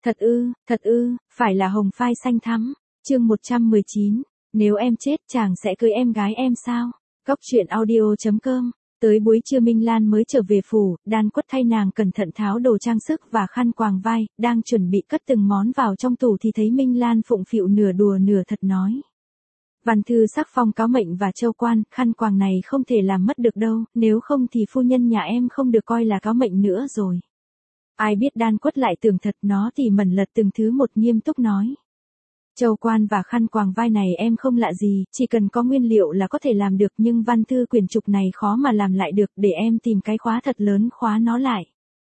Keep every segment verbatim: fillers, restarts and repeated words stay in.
Thật ư, thật ư, phải là hồng phai xanh thắm. Chương một trăm mười chín, nếu em chết chàng sẽ cưới em gái em sao? Góc truyện audio chấm com. Tới buổi trưa Minh Lan mới trở về phủ, Đan Quất thay nàng cẩn thận tháo đồ trang sức và khăn quàng vai, đang chuẩn bị cất từng món vào trong tủ thì thấy Minh Lan phụng phịu nửa đùa nửa thật nói. Văn thư sắc phong cáo mệnh và châu quan, khăn quàng này không thể làm mất được đâu, nếu không thì phu nhân nhà em không được coi là cáo mệnh nữa rồi. Ai biết Đan Quất lại tưởng thật, nó thì mẩn lật từng thứ một, nghiêm túc nói. Châu quan và khăn quàng vai này em không lạ gì, chỉ cần có nguyên liệu là có thể làm được, nhưng văn thư quyển trục này khó mà làm lại được, để em tìm cái khóa thật lớn khóa nó lại.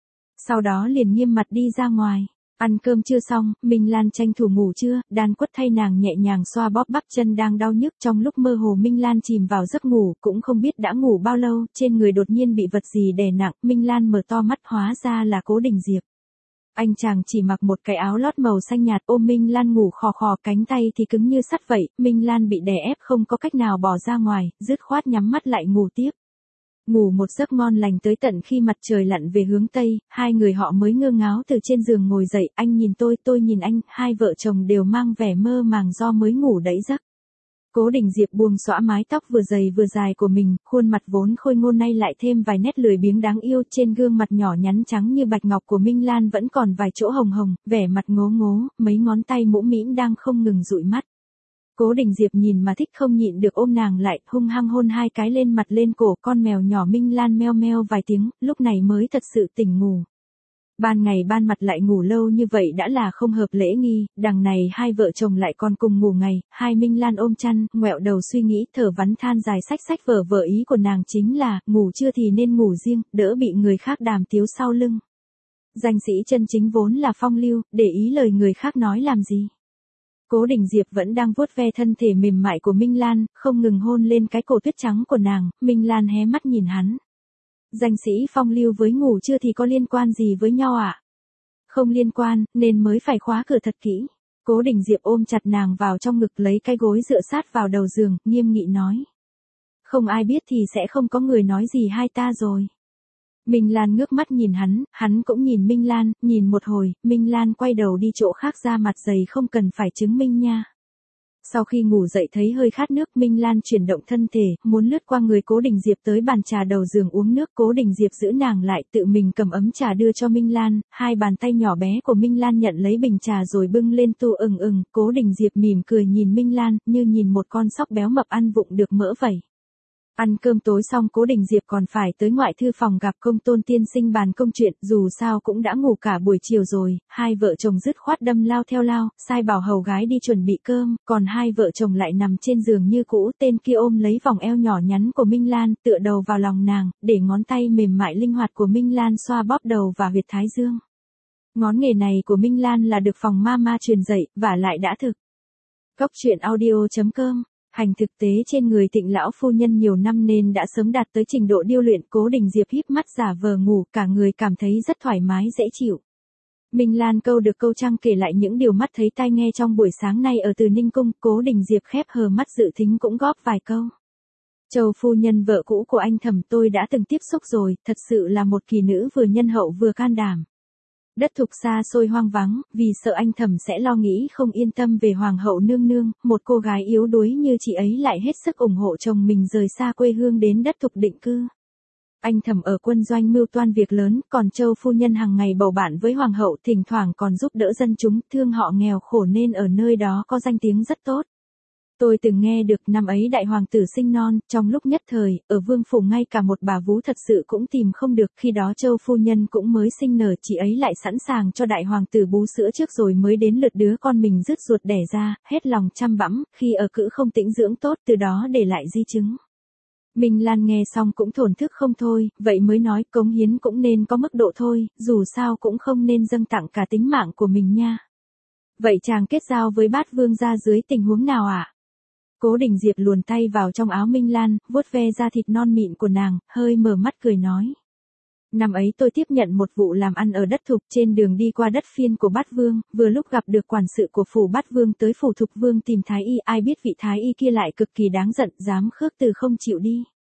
Sau đó liền nghiêm mặt đi ra ngoài. Ăn cơm chưa xong, Minh Lan tranh thủ ngủ trưa, Đan Quất thay nàng nhẹ nhàng xoa bóp bắp chân đang đau nhức. Trong lúc mơ hồ Minh Lan chìm vào giấc ngủ, cũng không biết đã ngủ bao lâu, trên người đột nhiên bị vật gì đè nặng, Minh Lan mở to mắt hóa ra là Cố Đình Diệp. Anh chàng chỉ mặc một cái áo lót màu xanh nhạt ôm Minh Lan ngủ khò khò, cánh tay thì cứng như sắt vậy, Minh Lan bị đè ép không có cách nào bỏ ra ngoài, dứt khoát nhắm mắt lại ngủ tiếp. Ngủ một giấc ngon lành tới tận khi mặt trời lặn về hướng Tây, hai người họ mới ngơ ngáo từ trên giường ngồi dậy, anh nhìn tôi, tôi nhìn anh, hai vợ chồng đều mang vẻ mơ màng do mới ngủ đẫy giấc. Cố Đình Diệp buông xõa mái tóc vừa dày vừa dài của mình, khuôn mặt vốn khôi ngô nay lại thêm vài nét lười biếng đáng yêu, trên gương mặt nhỏ nhắn trắng như bạch ngọc của Minh Lan vẫn còn vài chỗ hồng hồng, vẻ mặt ngố ngố, mấy ngón tay mũm mĩm đang không ngừng dụi mắt. Cố Đình Diệp nhìn mà thích không nhịn được ôm nàng lại, hung hăng hôn hai cái lên mặt lên cổ, con mèo nhỏ Minh Lan meo meo vài tiếng, lúc này mới thật sự tỉnh ngủ. Ban ngày ban mặt lại ngủ lâu như vậy đã là không hợp lễ nghi, đằng này hai vợ chồng lại còn cùng ngủ ngày, hai Minh Lan ôm chăn, ngoẹo đầu suy nghĩ, thở vắn than dài sách sách vở vở, ý của nàng chính là, ngủ trưa thì nên ngủ riêng, đỡ bị người khác đàm tiếu sau lưng. Danh sĩ chân chính vốn là phong lưu, để ý lời người khác nói làm gì. Cố Đình Diệp vẫn đang vuốt ve thân thể mềm mại của Minh Lan, không ngừng hôn lên cái cổ tuyết trắng của nàng, Minh Lan hé mắt nhìn hắn. Danh sĩ phong lưu với ngủ trưa thì có liên quan gì với nhau ạ? À? Không liên quan, nên mới phải khóa cửa thật kỹ. Cố Đình Diệp ôm chặt nàng vào trong ngực, lấy cái gối dựa sát vào đầu giường, nghiêm nghị nói. Không ai biết thì sẽ không có người nói gì hai ta rồi. Minh Lan ngước mắt nhìn hắn, hắn cũng nhìn Minh Lan, nhìn một hồi, Minh Lan quay đầu đi chỗ khác, ra mặt dày không cần phải chứng minh nha. Sau khi ngủ dậy thấy hơi khát nước, Minh Lan chuyển động thân thể, muốn lướt qua người Cố Đình Diệp tới bàn trà đầu giường uống nước. Cố Đình Diệp giữ nàng lại, tự mình cầm ấm trà đưa cho Minh Lan, hai bàn tay nhỏ bé của Minh Lan nhận lấy bình trà rồi bưng lên tu ừng ừng. Cố Đình Diệp mỉm cười nhìn Minh Lan, như nhìn một con sóc béo mập ăn vụng được mỡ vậy. Ăn cơm tối xong Cố Đình Diệp còn phải tới ngoại thư phòng gặp Công Tôn tiên sinh bàn công chuyện, dù sao cũng đã ngủ cả buổi chiều rồi, hai vợ chồng dứt khoát đâm lao theo lao, sai bảo hầu gái đi chuẩn bị cơm, còn hai vợ chồng lại nằm trên giường như cũ, tên kia ôm lấy vòng eo nhỏ nhắn của Minh Lan, tựa đầu vào lòng nàng, để ngón tay mềm mại linh hoạt của Minh Lan xoa bóp đầu và huyệt thái dương. Ngón nghề này của Minh Lan là được phòng mama truyền dạy, và lại đã thực. Góc truyện audio chấm com. Hành thực tế trên người Tịnh lão phu nhân nhiều năm nên đã sớm đạt tới trình độ điêu luyện. Cố Đình Diệp híp mắt giả vờ ngủ, cả người cảm thấy rất thoải mái dễ chịu. Minh Lan câu được câu trăng kể lại những điều mắt thấy tai nghe trong buổi sáng nay ở Từ Ninh cung. Cố Đình Diệp khép hờ mắt dự thính cũng góp vài câu. Châu phu nhân vợ cũ của anh Thẩm tôi đã từng tiếp xúc rồi, thật sự là một kỳ nữ vừa nhân hậu vừa can đảm. Đất Thục xa xôi hoang vắng, vì sợ anh Thẩm sẽ lo nghĩ không yên tâm về hoàng hậu nương nương, một cô gái yếu đuối như chị ấy lại hết sức ủng hộ chồng mình rời xa quê hương đến đất Thục định cư. Anh Thẩm ở quân doanh mưu toan việc lớn, còn Châu phu nhân hàng ngày bầu bạn với hoàng hậu, thỉnh thoảng còn giúp đỡ dân chúng, thương họ nghèo khổ nên ở nơi đó có danh tiếng rất tốt. Tôi từng nghe được năm ấy đại hoàng tử sinh non, trong lúc nhất thời, ở vương phủ ngay cả một bà vú thật sự cũng tìm không được, khi đó Châu phu nhân cũng mới sinh nở, chị ấy lại sẵn sàng cho đại hoàng tử bú sữa trước rồi mới đến lượt đứa con mình rứt ruột đẻ ra, hết lòng chăm bẵm, khi ở cữ không tĩnh dưỡng tốt, từ đó để lại di chứng. Minh Lan nghe xong cũng thổn thức không thôi, vậy mới nói cống hiến cũng nên có mức độ thôi, dù sao cũng không nên dâng tặng cả tính mạng của mình nha. Vậy chàng kết giao với Bát Vương gia dưới tình huống nào ạ? À? Cố Đình Diệp luồn tay vào trong áo Minh Lan, vuốt ve da thịt non mịn của nàng, hơi mở mắt cười nói. Năm ấy tôi tiếp nhận một vụ làm ăn ở đất Thục, trên đường đi qua đất phiên của Bát Vương, vừa lúc gặp được quản sự của phủ Bát Vương tới phủ Thục Vương tìm thái y, ai biết vị thái y kia lại cực kỳ đáng giận, dám khước từ không chịu đi.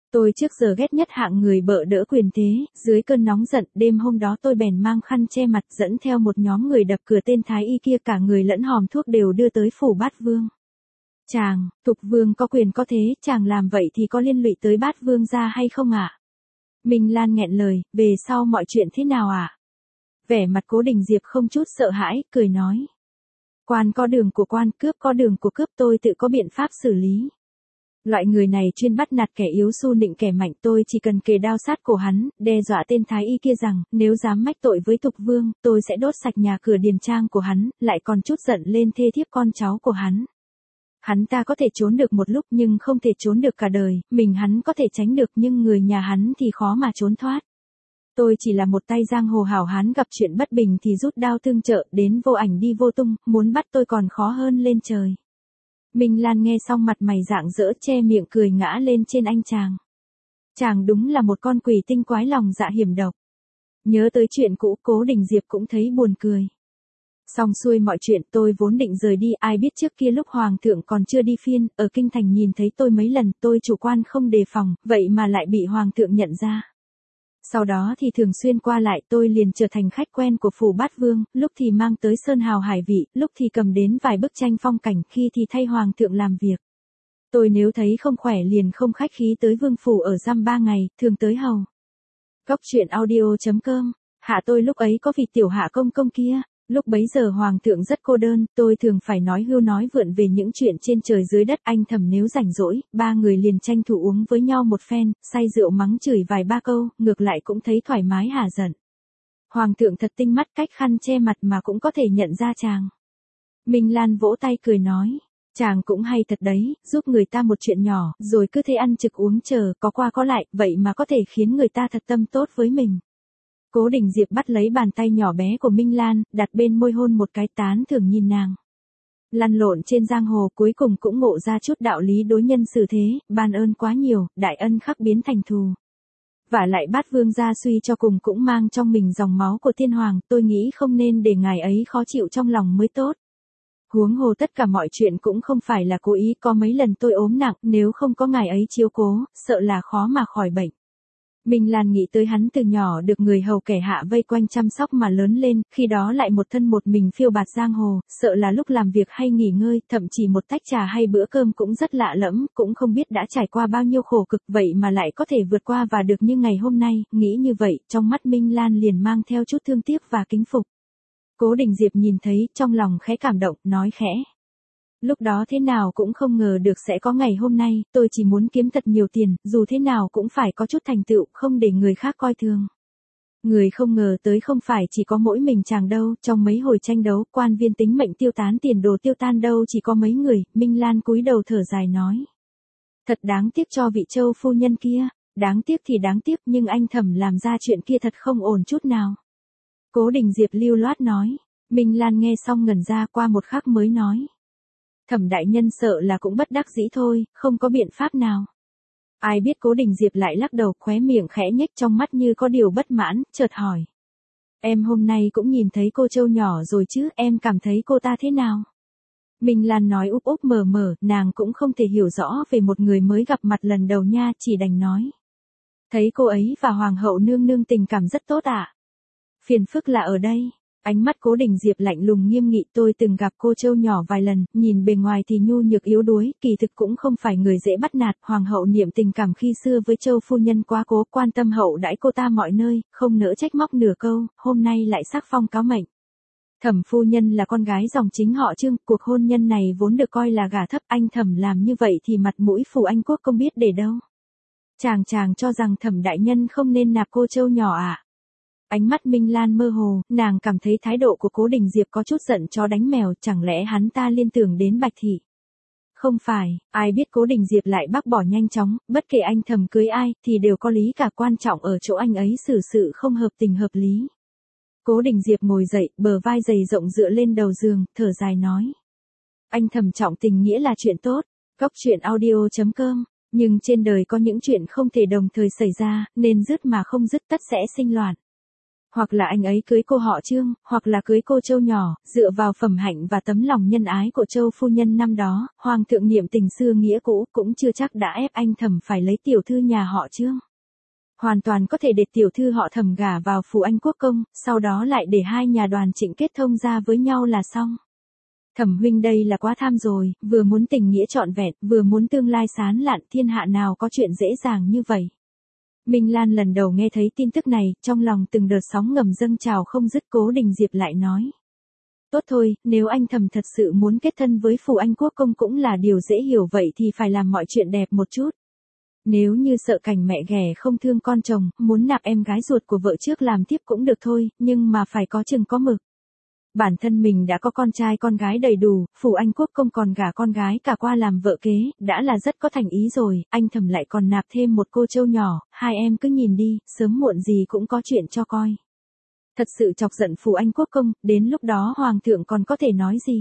Tôi trước giờ ghét nhất hạng người bợ đỡ quyền thế, dưới cơn nóng giận, đêm hôm đó tôi bèn mang khăn che mặt dẫn theo một nhóm người đập cửa tên thái y kia, cả người lẫn hòm thuốc đều đưa tới phủ Bát Vương. Chàng, Thục Vương có quyền có thế, chàng làm vậy thì có liên lụy tới Bát Vương gia hay không ạ? À? Minh Lan nghẹn lời, về sau mọi chuyện thế nào ạ? À? Vẻ mặt Cố Đình Diệp không chút sợ hãi, cười nói. Quan có đường của quan, cướp có đường của cướp, tôi tự có biện pháp xử lý. Loại người này chuyên bắt nạt kẻ yếu xu nịnh kẻ mạnh, tôi chỉ cần kề đao sát cổ hắn, đe dọa tên thái y kia rằng, nếu dám mách tội với Thục Vương, tôi sẽ đốt sạch nhà cửa điền trang của hắn, lại còn chút giận lên thê thiếp con cháu của hắn. Hắn ta có thể trốn được một lúc nhưng không thể trốn được cả đời, mình hắn có thể tránh được nhưng người nhà hắn thì khó mà trốn thoát. Tôi chỉ là một tay giang hồ hảo hán gặp chuyện bất bình thì rút đao tương trợ, đến vô ảnh đi vô tung, muốn bắt tôi còn khó hơn lên trời. Minh Lan nghe xong mặt mày rạng rỡ, che miệng cười ngã lên trên anh chàng. Chàng đúng là một con quỷ tinh quái lòng dạ hiểm độc. Nhớ tới chuyện cũ, Cố Đình Diệp cũng thấy buồn cười. Xong xuôi mọi chuyện, tôi vốn định rời đi, ai biết trước kia lúc hoàng thượng còn chưa đi phiên, ở kinh thành nhìn thấy tôi mấy lần, tôi chủ quan không đề phòng, vậy mà lại bị hoàng thượng nhận ra. Sau đó thì thường xuyên qua lại, tôi liền trở thành khách quen của phủ Bát Vương, lúc thì mang tới sơn hào hải vị, lúc thì cầm đến vài bức tranh phong cảnh, khi thì thay hoàng thượng làm việc. Tôi nếu thấy không khỏe liền không khách khí tới vương phủ ở dăm ba ngày, thường tới hầu. Góc truyện audio chấm com, hạ tôi lúc ấy có vị tiểu hạ công công kia. Lúc bấy giờ hoàng thượng rất cô đơn, tôi thường phải nói hưu nói vượn về những chuyện trên trời dưới đất. Anh Thầm nếu rảnh rỗi, ba người liền tranh thủ uống với nhau một phen, say rượu mắng chửi vài ba câu, ngược lại cũng thấy thoải mái hả giận. Hoàng thượng thật tinh mắt, cách khăn che mặt mà cũng có thể nhận ra chàng. Minh Lan vỗ tay cười nói, chàng cũng hay thật đấy, giúp người ta một chuyện nhỏ, rồi cứ thế ăn trực uống chờ, có qua có lại, vậy mà có thể khiến người ta thật tâm tốt với mình. Cố Đình Diệp bắt lấy bàn tay nhỏ bé của Minh Lan, đặt bên môi hôn một cái, tán thưởng nhìn nàng. Lăn lộn trên giang hồ cuối cùng cũng ngộ ra chút đạo lý đối nhân xử thế, ban ơn quá nhiều, đại ân khắc biến thành thù. Vả lại Bát Vương gia suy cho cùng cũng mang trong mình dòng máu của thiên hoàng, tôi nghĩ không nên để ngài ấy khó chịu trong lòng mới tốt. Huống hồ tất cả mọi chuyện cũng không phải là cố ý, có mấy lần tôi ốm nặng, nếu không có ngài ấy chiếu cố, sợ là khó mà khỏi bệnh. Minh Lan nghĩ tới hắn từ nhỏ được người hầu kẻ hạ vây quanh chăm sóc mà lớn lên, khi đó lại một thân một mình phiêu bạt giang hồ, sợ là lúc làm việc hay nghỉ ngơi, thậm chí một tách trà hay bữa cơm cũng rất lạ lẫm, cũng không biết đã trải qua bao nhiêu khổ cực, vậy mà lại có thể vượt qua và được như ngày hôm nay. Nghĩ như vậy, trong mắt Minh Lan liền mang theo chút thương tiếc và kính phục. Cố Đình Diệp nhìn thấy, trong lòng khẽ cảm động, nói khẽ. Lúc đó thế nào cũng không ngờ được sẽ có ngày hôm nay, tôi chỉ muốn kiếm thật nhiều tiền, dù thế nào cũng phải có chút thành tựu, không để người khác coi thường. Người không ngờ tới không phải chỉ có mỗi mình chàng đâu, trong mấy hồi tranh đấu, quan viên tính mệnh tiêu tán, tiền đồ tiêu tan đâu chỉ có mấy người. Minh Lan cúi đầu thở dài nói. Thật đáng tiếc cho vị Châu phu nhân kia, đáng tiếc thì đáng tiếc, nhưng anh Thầm làm ra chuyện kia thật không ổn chút nào. Cố Đình Diệp lưu loát nói. Minh Lan nghe xong ngẩn ra, qua một khắc mới nói. Thẩm đại nhân sợ là cũng bất đắc dĩ thôi, không có biện pháp nào. Ai biết Cố Đình Diệp lại lắc đầu, khóe miệng khẽ nhếch, trong mắt như có điều bất mãn, chợt hỏi. Em hôm nay cũng nhìn thấy cô Châu nhỏ rồi chứ, em cảm thấy cô ta thế nào? Minh Lan nói úp úp mờ mờ, nàng cũng không thể hiểu rõ về một người mới gặp mặt lần đầu nha, chỉ đành nói. Thấy cô ấy và Hoàng hậu nương nương tình cảm rất tốt ạ. À? Phiền phức là ở đây. Ánh mắt Cố Đình Diệp lạnh lùng nghiêm nghị, tôi từng gặp cô Châu nhỏ vài lần, nhìn bề ngoài thì nhu nhược yếu đuối, kỳ thực cũng không phải người dễ bắt nạt. Hoàng hậu niệm tình cảm khi xưa với Châu phu nhân quá cố, quan tâm hậu đãi cô ta mọi nơi, không nỡ trách móc nửa câu, hôm nay lại sắc phong cáo mệnh. Thẩm phu nhân là con gái dòng chính họ Trương, cuộc hôn nhân này vốn được coi là gả thấp, anh Thẩm làm như vậy thì mặt mũi phủ Anh quốc không biết để đâu. Chàng chàng cho rằng Thẩm đại nhân không nên nạp cô Châu nhỏ à? Ánh mắt Minh Lan mơ hồ, nàng cảm thấy thái độ của Cố Đình Diệp có chút giận chó đánh mèo, chẳng lẽ hắn ta liên tưởng đến Bạch Thị. Không phải, ai biết Cố Đình Diệp lại bác bỏ nhanh chóng, bất kể anh Thầm cưới ai, thì đều có lý cả, quan trọng ở chỗ anh ấy xử sự không hợp tình hợp lý. Cố Đình Diệp ngồi dậy, bờ vai dày rộng dựa lên đầu giường, thở dài nói. Anh Thầm trọng tình nghĩa là chuyện tốt, góc truyện audio chấm com, nhưng trên đời có những chuyện không thể đồng thời xảy ra, nên dứt mà không dứt tất sẽ sinh loạn. Hoặc là anh ấy cưới cô họ Trương, hoặc là cưới cô Châu nhỏ, dựa vào phẩm hạnh và tấm lòng nhân ái của Châu phu nhân năm đó, hoàng thượng niệm tình xưa nghĩa cũ, cũng chưa chắc đã ép anh Thẩm phải lấy tiểu thư nhà họ Trương. Hoàn toàn có thể để tiểu thư họ Thẩm gả vào phủ Anh Quốc công, sau đó lại để hai nhà đoàn Trịnh kết thông ra với nhau là xong. Thẩm huynh đây là quá tham rồi, vừa muốn tình nghĩa trọn vẹn, vừa muốn tương lai sáng lạn, thiên hạ nào có chuyện dễ dàng như vậy. Minh Lan lần đầu nghe thấy tin tức này, trong lòng từng đợt sóng ngầm dâng trào không dứt. Cố Đình Diệp lại nói. Tốt thôi, nếu anh Thẩm thật sự muốn kết thân với phủ Anh Quốc công cũng là điều dễ hiểu, vậy thì phải làm mọi chuyện đẹp một chút. Nếu như sợ cảnh mẹ ghẻ không thương con chồng, muốn nạp em gái ruột của vợ trước làm tiếp cũng được thôi, nhưng mà phải có chừng có mực. Bản thân mình đã có con trai con gái đầy đủ, phủ Anh Quốc công còn gả con gái cả qua làm vợ kế, đã là rất có thành ý rồi, anh Thẩm lại còn nạp thêm một cô Châu nhỏ, hai em cứ nhìn đi, sớm muộn gì cũng có chuyện cho coi. Thật sự chọc giận phủ Anh Quốc công, đến lúc đó hoàng thượng còn có thể nói gì?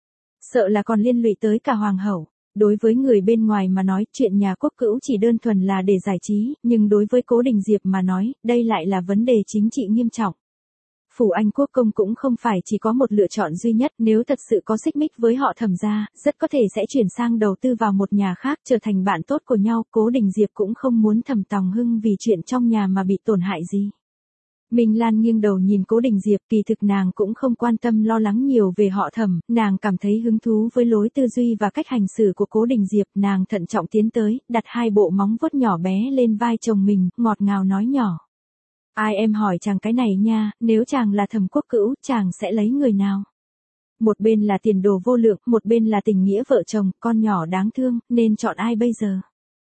Sợ là còn liên lụy tới cả hoàng hậu. Đối với người bên ngoài mà nói, chuyện nhà quốc cữu chỉ đơn thuần là để giải trí, nhưng đối với Cố Đình Diệp mà nói, đây lại là vấn đề chính trị nghiêm trọng. Phủ Anh Quốc công cũng không phải chỉ có một lựa chọn duy nhất, nếu thật sự có xích mích với họ Thẩm gia, rất có thể sẽ chuyển sang đầu tư vào một nhà khác, trở thành bạn tốt của nhau. Cố Đình Diệp cũng không muốn Thẩm Tòng Hưng vì chuyện trong nhà mà bị tổn hại gì. Minh Lan nghiêng đầu nhìn Cố Đình Diệp, kỳ thực nàng cũng không quan tâm lo lắng nhiều về họ Thẩm, nàng cảm thấy hứng thú với lối tư duy và cách hành xử của Cố Đình Diệp, nàng thận trọng tiến tới, đặt hai bộ móng vuốt nhỏ bé lên vai chồng mình, ngọt ngào nói nhỏ. Ai em hỏi chàng cái này nha, nếu chàng là Thẩm quốc cữu, chàng sẽ lấy người nào? Một bên là tiền đồ vô lượng, một bên là tình nghĩa vợ chồng, con nhỏ đáng thương, nên chọn ai bây giờ?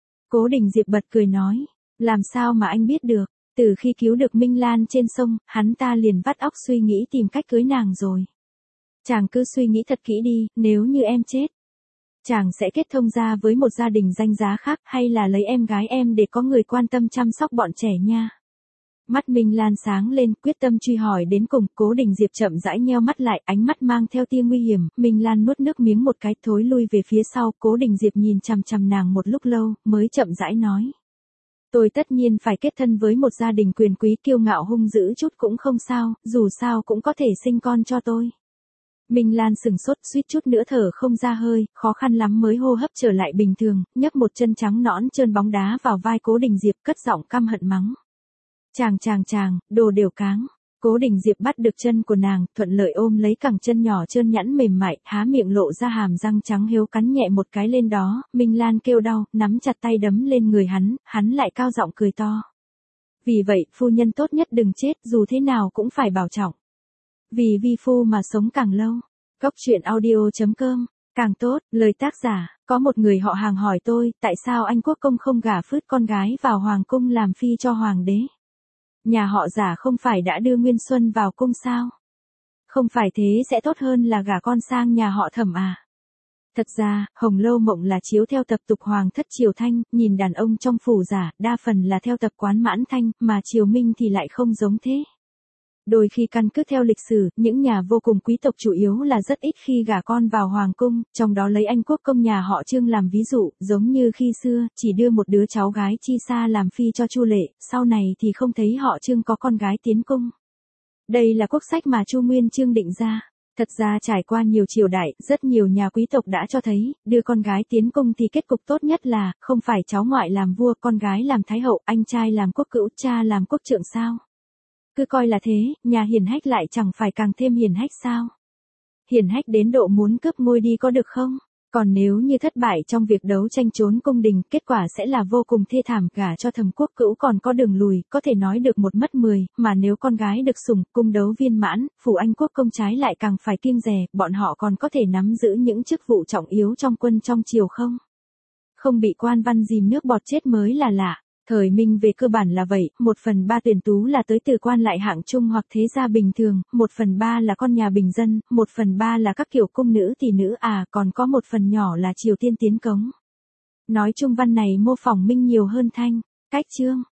Cố Đình Diệp bật cười nói, làm sao mà anh biết được? Từ khi cứu được Minh Lan trên sông, hắn ta liền vắt óc suy nghĩ tìm cách cưới nàng rồi. Chàng cứ suy nghĩ thật kỹ đi, nếu như em chết, chàng sẽ kết thông ra với một gia đình danh giá khác, hay là lấy em gái em để có người quan tâm chăm sóc bọn trẻ nha. Mắt Minh Lan sáng lên, quyết tâm truy hỏi đến cùng. Cố Đình Diệp chậm rãi nheo mắt lại, ánh mắt mang theo tia nguy hiểm. Minh Lan nuốt nước miếng một cái, thối lui về phía sau. Cố Đình Diệp nhìn chằm chằm nàng một lúc lâu, mới chậm rãi nói. Tôi tất nhiên phải kết thân với một gia đình quyền quý kiêu ngạo hung dữ chút cũng không sao, dù sao cũng có thể sinh con cho tôi. Minh Lan sừng sốt, suýt chút nữa thở không ra hơi, khó khăn lắm mới hô hấp trở lại bình thường, nhấc một chân trắng nõn trơn bóng đá vào vai Cố Đình Diệp, cất giọng căm hận mắng. Chàng chàng chàng, đồ đều cáng. Cố Đình Diệp bắt được chân của nàng, thuận lợi ôm lấy cẳng chân nhỏ trơn nhẵn mềm mại, há miệng lộ ra hàm răng trắng hiếu cắn nhẹ một cái lên đó. Minh Lan kêu đau, nắm chặt tay đấm lên người hắn, hắn lại cao giọng cười to. Vì vậy, phu nhân tốt nhất đừng chết, dù thế nào cũng phải bảo trọng. Vì vi phu mà sống càng lâu. Góc truyện audio chấm com, càng tốt. Lời tác giả, có một người họ Hàng hỏi tôi, tại sao anh quốc công không gả phứt con gái vào hoàng cung làm phi cho hoàng đế? Nhà họ Giả không phải đã đưa Nguyên Xuân vào cung sao? Không phải thế sẽ tốt hơn là gả con sang nhà họ Thẩm à? Thật ra, Hồng Lâu Mộng là chiếu theo tập tục hoàng thất Triều Thanh, nhìn đàn ông trong phủ Giả, đa phần là theo tập quán Mãn Thanh, mà Triều Minh thì lại không giống thế. Đôi khi căn cứ theo lịch sử, những nhà vô cùng quý tộc chủ yếu là rất ít khi gả con vào hoàng cung, trong đó lấy anh quốc công nhà họ Trương làm ví dụ, giống như khi xưa, chỉ đưa một đứa cháu gái Chi Sa làm phi cho Chu Lệ, sau này thì không thấy họ Trương có con gái tiến cung. Đây là quốc sách mà Chu Nguyên Chương định ra. Thật ra trải qua nhiều triều đại, rất nhiều nhà quý tộc đã cho thấy, đưa con gái tiến cung thì kết cục tốt nhất là, không phải cháu ngoại làm vua, con gái làm thái hậu, anh trai làm quốc cữu, cha làm quốc trượng sao? Cứ coi là thế, nhà hiển hách lại chẳng phải càng thêm hiển hách sao? Hiển hách đến độ muốn cướp ngôi đi có được không? Còn nếu như thất bại trong việc đấu tranh trốn cung đình, kết quả sẽ là vô cùng thê thảm, gả cho Thẩm quốc cữu còn có đường lùi, có thể nói được một mất mười, mà nếu con gái được sủng, cung đấu viên mãn, phủ anh quốc công trái lại càng phải kiêng dè, bọn họ còn có thể nắm giữ những chức vụ trọng yếu trong quân trong triều không? Không bị quan văn dìm nước bọt chết mới là lạ. Thời Minh về cơ bản là vậy, một phần ba tuyển tú là tới từ quan lại hạng trung hoặc thế gia bình thường, một phần ba là con nhà bình dân, một phần ba là các kiểu cung nữ tỷ nữ, à còn có một phần nhỏ là Triều Tiên tiến cống. Nói chung văn này mô phỏng Minh nhiều hơn Thanh. Cách chương